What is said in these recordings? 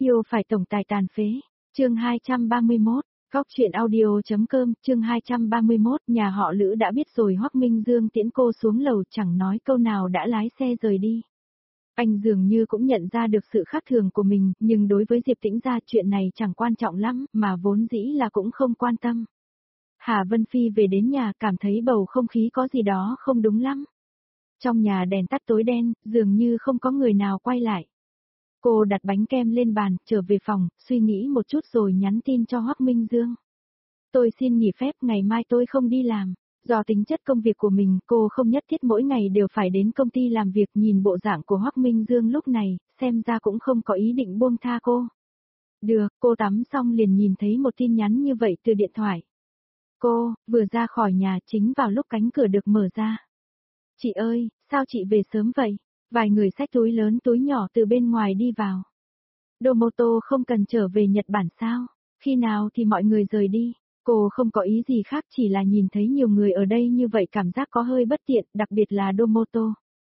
Yêu phải tổng tài tàn phế. Chương 231, Góc truyện audio.com, chương 231, nhà họ Lữ đã biết rồi. Hoắc Minh Dương tiễn cô xuống lầu chẳng nói câu nào đã lái xe rời đi. Anh dường như cũng nhận ra được sự khác thường của mình, nhưng đối với Diệp Tĩnh gia chuyện này chẳng quan trọng lắm, mà vốn dĩ là cũng không quan tâm. Hà Vân Phi về đến nhà cảm thấy bầu không khí có gì đó không đúng lắm. Trong nhà đèn tắt tối đen, dường như không có người nào quay lại. Cô đặt bánh kem lên bàn, trở về phòng, suy nghĩ một chút rồi nhắn tin cho Hoắc Minh Dương. Tôi xin nghỉ phép, ngày mai tôi không đi làm. Do tính chất công việc của mình, cô không nhất thiết mỗi ngày đều phải đến công ty làm việc. Nhìn bộ dạng của Hoắc Minh Dương lúc này, xem ra cũng không có ý định buông tha cô. Được, cô tắm xong liền nhìn thấy một tin nhắn như vậy từ điện thoại. Cô, vừa ra khỏi nhà chính vào lúc cánh cửa được mở ra. Chị ơi, sao chị về sớm vậy? Vài người xách túi lớn túi nhỏ từ bên ngoài đi vào. Domoto không cần trở về Nhật Bản sao? Khi nào thì mọi người rời đi? Cô không có ý gì khác, chỉ là nhìn thấy nhiều người ở đây như vậy cảm giác có hơi bất tiện, đặc biệt là Domoto.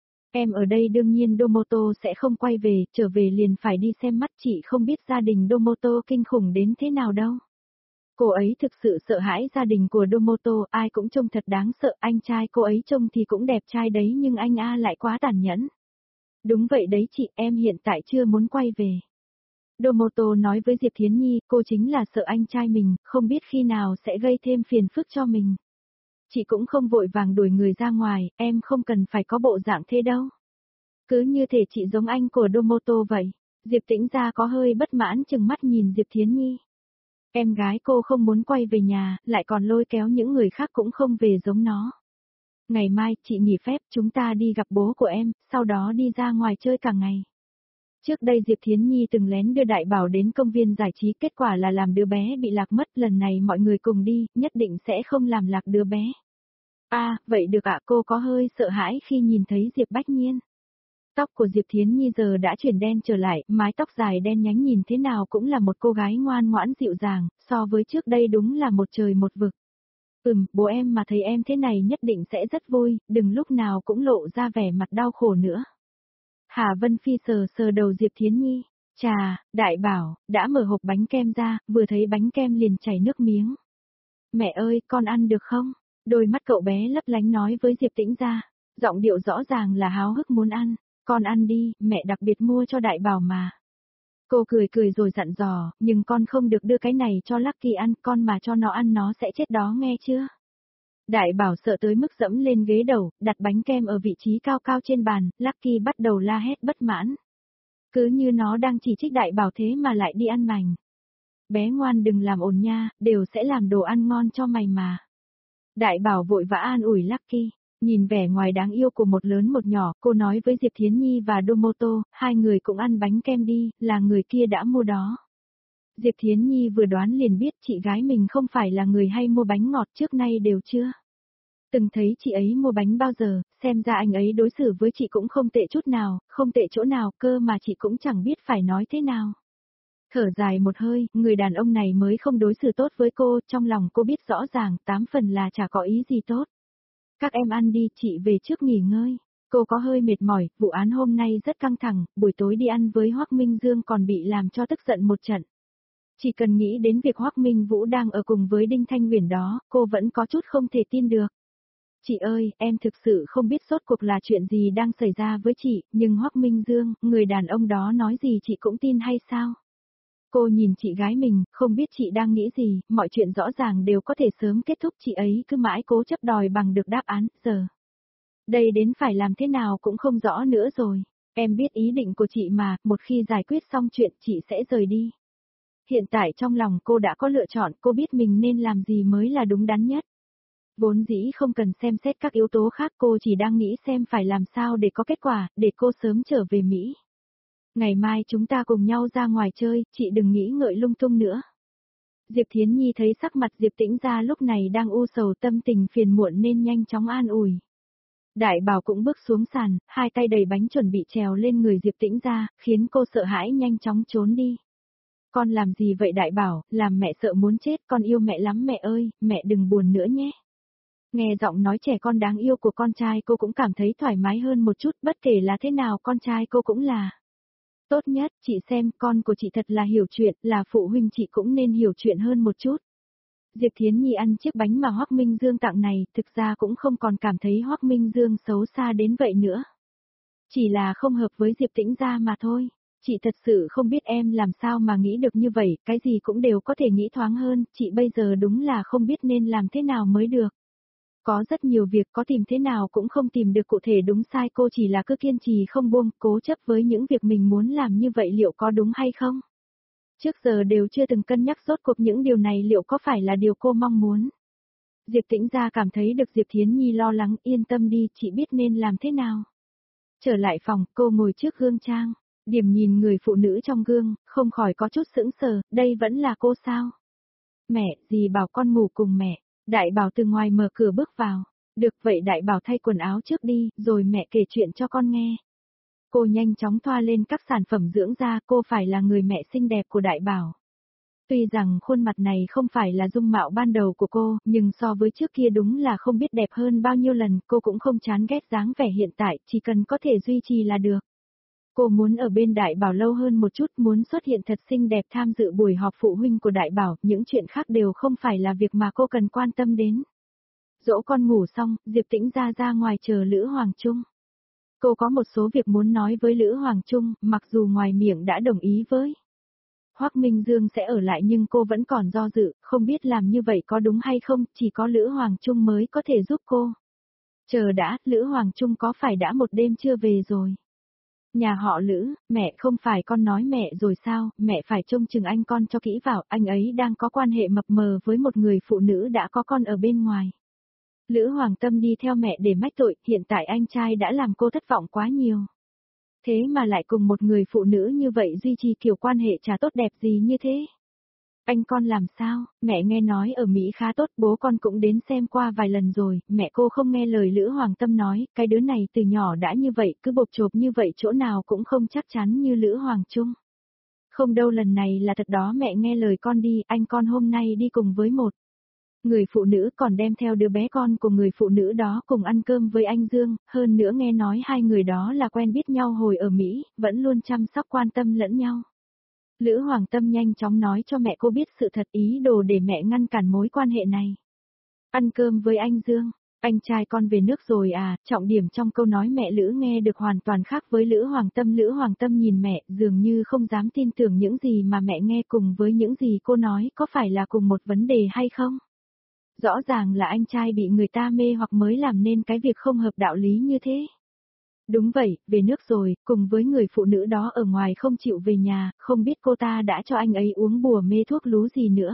Em ở đây đương nhiên Domoto sẽ không quay về, trở về liền phải đi xem mắt, chị không biết gia đình Domoto kinh khủng đến thế nào đâu. Cô ấy thực sự sợ hãi gia đình của Domoto, ai cũng trông thật đáng sợ, anh trai cô ấy trông thì cũng đẹp trai đấy nhưng anh A lại quá tàn nhẫn. Đúng vậy đấy chị, em hiện tại chưa muốn quay về. Domoto nói với Diệp Thiến Nhi, cô chính là sợ anh trai mình, không biết khi nào sẽ gây thêm phiền phức cho mình. Chị cũng không vội vàng đuổi người ra ngoài, em không cần phải có bộ dạng thế đâu. Cứ như thể chị giống anh của Domoto vậy. Diệp Tĩnh gia có hơi bất mãn chừng mắt nhìn Diệp Thiến Nhi. Em gái cô không muốn quay về nhà, lại còn lôi kéo những người khác cũng không về giống nó. Ngày mai, chị nghỉ phép, chúng ta đi gặp bố của em, sau đó đi ra ngoài chơi cả ngày. Trước đây Diệp Thiến Nhi từng lén đưa Đại Bảo đến công viên giải trí, kết quả là làm đứa bé bị lạc mất, lần này mọi người cùng đi, nhất định sẽ không làm lạc đứa bé. Vậy được ạ, cô có hơi sợ hãi khi nhìn thấy Diệp Bách Nhiên. Tóc của Diệp Thiến Nhi giờ đã chuyển đen trở lại, mái tóc dài đen nhánh nhìn thế nào cũng là một cô gái ngoan ngoãn dịu dàng, so với trước đây đúng là một trời một vực. Bố em mà thấy em thế này nhất định sẽ rất vui, đừng lúc nào cũng lộ ra vẻ mặt đau khổ nữa. Hà Vân Phi sờ sờ đầu Diệp Thiến Nhi. Chà, Đại Bảo, đã mở hộp bánh kem ra, vừa thấy bánh kem liền chảy nước miếng. Mẹ ơi, con ăn được không? Đôi mắt cậu bé lấp lánh nói với Diệp Tĩnh gia, giọng điệu rõ ràng là háo hức muốn ăn. Con ăn đi, mẹ đặc biệt mua cho Đại Bảo mà. Cô cười cười rồi dặn dò, nhưng con không được đưa cái này cho Lucky ăn, con mà cho nó ăn nó sẽ chết đó nghe chưa? Đại Bảo sợ tới mức dẫm lên ghế đầu, đặt bánh kem ở vị trí cao cao trên bàn, Lucky bắt đầu la hét bất mãn. Cứ như nó đang chỉ trích Đại Bảo thế mà lại đi ăn mành. Bé ngoan đừng làm ồn nha, đều sẽ làm đồ ăn ngon cho mày mà. Đại Bảo vội vã an ủi Lucky. Nhìn vẻ ngoài đáng yêu của một lớn một nhỏ, cô nói với Diệp Thiến Nhi và Domoto, hai người cũng ăn bánh kem đi, là người kia đã mua đó. Diệp Thiến Nhi vừa đoán liền biết chị gái mình không phải là người hay mua bánh ngọt, trước nay đều chưa từng thấy chị ấy mua bánh bao giờ, xem ra anh ấy đối xử với chị cũng không tệ chút nào, không tệ chỗ nào cơ mà chị cũng chẳng biết phải nói thế nào. Thở dài một hơi, người đàn ông này mới không đối xử tốt với cô, trong lòng cô biết rõ ràng, 8 phần là chả có ý gì tốt. Các em ăn đi, chị về trước nghỉ ngơi. Cô có hơi mệt mỏi, vụ án hôm nay rất căng thẳng, buổi tối đi ăn với Hoắc Minh Dương còn bị làm cho tức giận một trận. Chỉ cần nghĩ đến việc Hoắc Minh Vũ đang ở cùng với Đinh Thanh Huyền đó, cô vẫn có chút không thể tin được. Chị ơi, em thực sự không biết rốt cuộc là chuyện gì đang xảy ra với chị, nhưng Hoắc Minh Dương, người đàn ông đó nói gì chị cũng tin hay sao? Cô nhìn chị gái mình, không biết chị đang nghĩ gì, mọi chuyện rõ ràng đều có thể sớm kết thúc, chị ấy cứ mãi cố chấp đòi bằng được đáp án, giờ. Đây đến phải làm thế nào cũng không rõ nữa rồi. Em biết ý định của chị mà, một khi giải quyết xong chuyện chị sẽ rời đi. Hiện tại trong lòng cô đã có lựa chọn, cô biết mình nên làm gì mới là đúng đắn nhất. Vốn dĩ không cần xem xét các yếu tố khác, cô chỉ đang nghĩ xem phải làm sao để có kết quả, để cô sớm trở về Mỹ. Ngày mai chúng ta cùng nhau ra ngoài chơi, chị đừng nghĩ ngợi lung tung nữa. Diệp Thiến Nhi thấy sắc mặt Diệp Tĩnh gia lúc này đang u sầu, tâm tình phiền muộn nên nhanh chóng an ủi. Đại Bảo cũng bước xuống sàn, hai tay đầy bánh chuẩn bị trèo lên người Diệp Tĩnh gia, khiến cô sợ hãi nhanh chóng trốn đi. Con làm gì vậy Đại Bảo, làm mẹ sợ muốn chết, con yêu mẹ lắm mẹ ơi, mẹ đừng buồn nữa nhé. Nghe giọng nói trẻ con đáng yêu của con trai cô cũng cảm thấy thoải mái hơn một chút, bất kể là thế nào con trai cô cũng là Tốt nhất, chị xem, con của chị thật là hiểu chuyện, là phụ huynh chị cũng nên hiểu chuyện hơn một chút. Diệp Thiến Nhi ăn chiếc bánh mà Hoắc Minh Dương tặng này, thực ra cũng không còn cảm thấy Hoắc Minh Dương xấu xa đến vậy nữa. Chỉ là không hợp với Diệp Tĩnh gia mà thôi. Chị thật sự không biết em làm sao mà nghĩ được như vậy, cái gì cũng đều có thể nghĩ thoáng hơn, chị bây giờ đúng là không biết nên làm thế nào mới được. Có rất nhiều việc có tìm thế nào cũng không tìm được cụ thể đúng sai, cô chỉ là cứ kiên trì không buông, cố chấp với những việc mình muốn làm, như vậy liệu có đúng hay không? Trước giờ đều chưa từng cân nhắc rốt cuộc những điều này liệu có phải là điều cô mong muốn. Diệp Tĩnh gia cảm thấy được Diệp Thiến Nhi lo lắng, yên tâm đi, chị biết nên làm thế nào. Trở lại phòng, cô ngồi trước gương trang, điểm nhìn người phụ nữ trong gương, không khỏi có chút sững sờ, đây vẫn là cô sao? Mẹ, dì bảo con ngủ cùng mẹ. Đại Bảo từ ngoài mở cửa bước vào. Được vậy Đại Bảo thay quần áo trước đi, rồi mẹ kể chuyện cho con nghe. Cô nhanh chóng thoa lên các sản phẩm dưỡng da, cô phải là người mẹ xinh đẹp của Đại Bảo. Tuy rằng khuôn mặt này không phải là dung mạo ban đầu của cô, nhưng so với trước kia đúng là không biết đẹp hơn bao nhiêu lần, cô cũng không chán ghét dáng vẻ hiện tại, chỉ cần có thể duy trì là được. Cô muốn ở bên Đại Bảo lâu hơn một chút, muốn xuất hiện thật xinh đẹp tham dự buổi họp phụ huynh của Đại Bảo, những chuyện khác đều không phải là việc mà cô cần quan tâm đến. Dỗ con ngủ xong, Diệp Tĩnh ra ngoài chờ Lữ Hoàng Trung. Cô có một số việc muốn nói với Lữ Hoàng Trung, mặc dù ngoài miệng đã đồng ý với Hoắc Minh Dương sẽ ở lại nhưng cô vẫn còn do dự, không biết làm như vậy có đúng hay không, chỉ có Lữ Hoàng Trung mới có thể giúp cô. Chờ đã, Lữ Hoàng Trung có phải đã một đêm chưa về rồi? Nhà họ Lữ, mẹ không phải con nói mẹ rồi sao, mẹ phải trông chừng anh con cho kỹ vào, anh ấy đang có quan hệ mập mờ với một người phụ nữ đã có con ở bên ngoài. Lữ Hoàng Tâm đi theo mẹ để mách tội, hiện tại anh trai đã làm cô thất vọng quá nhiều. Thế mà lại cùng một người phụ nữ như vậy duy trì kiểu quan hệ chả tốt đẹp gì như thế. Anh con làm sao, mẹ nghe nói ở Mỹ khá tốt, bố con cũng đến xem qua vài lần rồi, mẹ cô không nghe lời Lữ Hoàng Tâm nói, cái đứa này từ nhỏ đã như vậy, cứ bộp chộp như vậy chỗ nào cũng không chắc chắn như Lữ Hoàng Trung. Không đâu, lần này là thật đó, mẹ nghe lời con đi, anh con hôm nay đi cùng với một người phụ nữ, còn đem theo đứa bé con của người phụ nữ đó cùng ăn cơm với anh Dương, hơn nữa nghe nói hai người đó là quen biết nhau hồi ở Mỹ, vẫn luôn chăm sóc quan tâm lẫn nhau. Lữ Hoàng Tâm nhanh chóng nói cho mẹ cô biết sự thật, ý đồ để mẹ ngăn cản mối quan hệ này. Ăn cơm với anh Dương, anh trai con về nước rồi à, trọng điểm trong câu nói mẹ Lữ nghe được hoàn toàn khác với Lữ Hoàng Tâm. Lữ Hoàng Tâm nhìn mẹ, dường như không dám tin tưởng những gì mà mẹ nghe cùng với những gì cô nói, có phải là cùng một vấn đề hay không? Rõ ràng là anh trai bị người ta mê hoặc mới làm nên cái việc không hợp đạo lý như thế. Đúng vậy, về nước rồi, cùng với người phụ nữ đó ở ngoài không chịu về nhà, không biết cô ta đã cho anh ấy uống bùa mê thuốc lú gì nữa.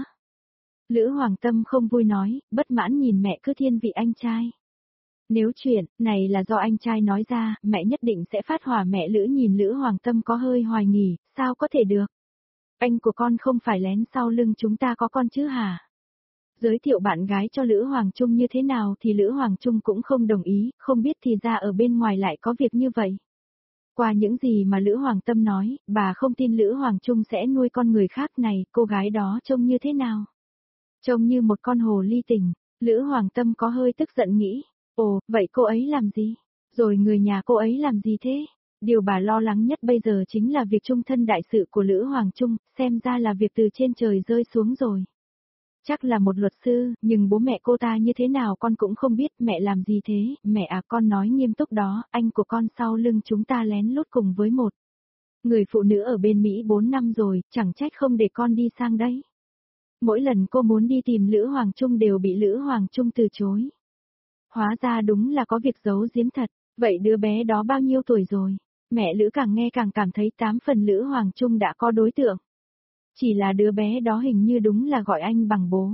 Lữ Hoàng Tâm không vui nói, bất mãn nhìn mẹ cứ thiên vị anh trai. Nếu chuyện này là do anh trai nói ra, mẹ nhất định sẽ phát hỏa. Mẹ Lữ nhìn Lữ Hoàng Tâm có hơi hoài nghi, sao có thể được? Anh của con không phải lén sau lưng chúng ta có con chứ hả? Giới thiệu bạn gái cho Lữ Hoàng Trung như thế nào thì Lữ Hoàng Trung cũng không đồng ý, không biết thì ra ở bên ngoài lại có việc như vậy. Qua những gì mà Lữ Hoàng Tâm nói, bà không tin Lữ Hoàng Trung sẽ nuôi con người khác này, cô gái đó trông như thế nào? Trông như một con hồ ly tinh. Lữ Hoàng Tâm có hơi tức giận nghĩ, ồ, vậy cô ấy làm gì? Rồi người nhà cô ấy làm gì thế? Điều bà lo lắng nhất bây giờ chính là việc chung thân đại sự của Lữ Hoàng Trung, xem ra là việc từ trên trời rơi xuống rồi. Chắc là một luật sư, nhưng bố mẹ cô ta như thế nào con cũng không biết. Mẹ làm gì thế? Mẹ à, con nói nghiêm túc đó, anh của con sau lưng chúng ta lén lút cùng với một người phụ nữ ở bên Mỹ 4 năm rồi, chẳng trách không để con đi sang đấy. Mỗi lần cô muốn đi tìm Lữ Hoàng Trung đều bị Lữ Hoàng Trung từ chối. Hóa ra đúng là có việc giấu giếm thật. Vậy đứa bé đó bao nhiêu tuổi rồi? Mẹ Lữ càng nghe càng cảm thấy 8 phần Lữ Hoàng Trung đã có đối tượng. Chỉ là đứa bé đó hình như đúng là gọi anh bằng bố.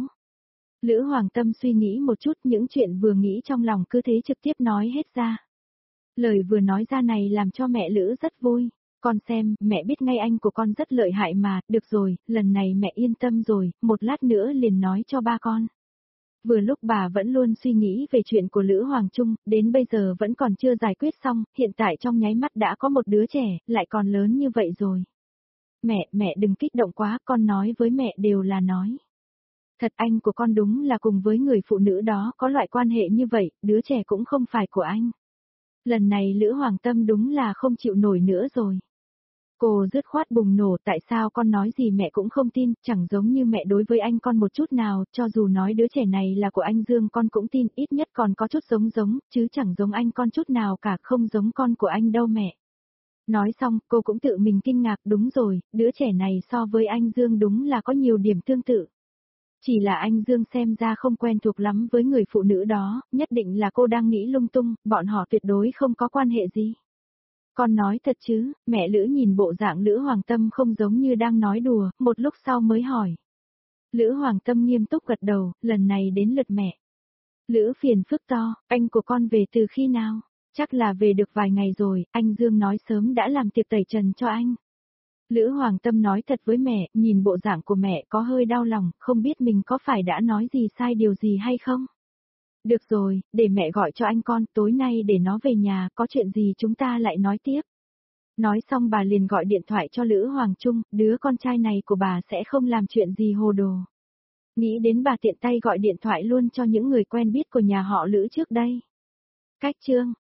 Lữ Hoàng Tâm suy nghĩ một chút, những chuyện vừa nghĩ trong lòng cứ thế trực tiếp nói hết ra. Lời vừa nói ra này làm cho mẹ Lữ rất vui. Con xem, mẹ biết ngay anh của con rất lợi hại mà, được rồi, lần này mẹ yên tâm rồi, một lát nữa liền nói cho ba con. Vừa lúc bà vẫn luôn suy nghĩ về chuyện của Lữ Hoàng Trung, đến bây giờ vẫn còn chưa giải quyết xong, hiện tại trong nháy mắt đã có một đứa trẻ, lại còn lớn như vậy rồi. Mẹ đừng kích động quá, con nói với mẹ đều là nói. Thật, anh của con đúng là cùng với người phụ nữ đó có loại quan hệ như vậy, đứa trẻ cũng không phải của anh. Lần này Lữ Hoàng Tâm đúng là không chịu nổi nữa rồi. Cô dứt khoát bùng nổ, tại sao con nói gì mẹ cũng không tin, chẳng giống như mẹ đối với anh con một chút nào, cho dù nói đứa trẻ này là của anh Dương con cũng tin, ít nhất còn có chút giống, chứ chẳng giống anh con chút nào cả, không giống con của anh đâu mẹ. Nói xong, cô cũng tự mình kinh ngạc, đúng rồi, đứa trẻ này so với anh Dương đúng là có nhiều điểm tương tự. Chỉ là anh Dương xem ra không quen thuộc lắm với người phụ nữ đó, nhất định là cô đang nghĩ lung tung, bọn họ tuyệt đối không có quan hệ gì. Con nói thật chứ, mẹ Lữ nhìn bộ dạng Lữ Hoàng Tâm không giống như đang nói đùa, một lúc sau mới hỏi. Lữ Hoàng Tâm nghiêm túc gật đầu, lần này đến lượt mẹ. Lữ phiền phức to, anh của con về từ khi nào? Chắc là về được vài ngày rồi, anh Dương nói sớm đã làm tiệc tẩy trần cho anh. Lữ Hoàng Tâm nói thật với mẹ, nhìn bộ dạng của mẹ có hơi đau lòng, không biết mình có phải đã nói gì sai điều gì hay không? Được rồi, để mẹ gọi cho anh con, tối nay để nó về nhà, có chuyện gì chúng ta lại nói tiếp. Nói xong bà liền gọi điện thoại cho Lữ Hoàng Trung, đứa con trai này của bà sẽ không làm chuyện gì hồ đồ. Nghĩ đến bà tiện tay gọi điện thoại luôn cho những người quen biết của nhà họ Lữ trước đây. Cách chương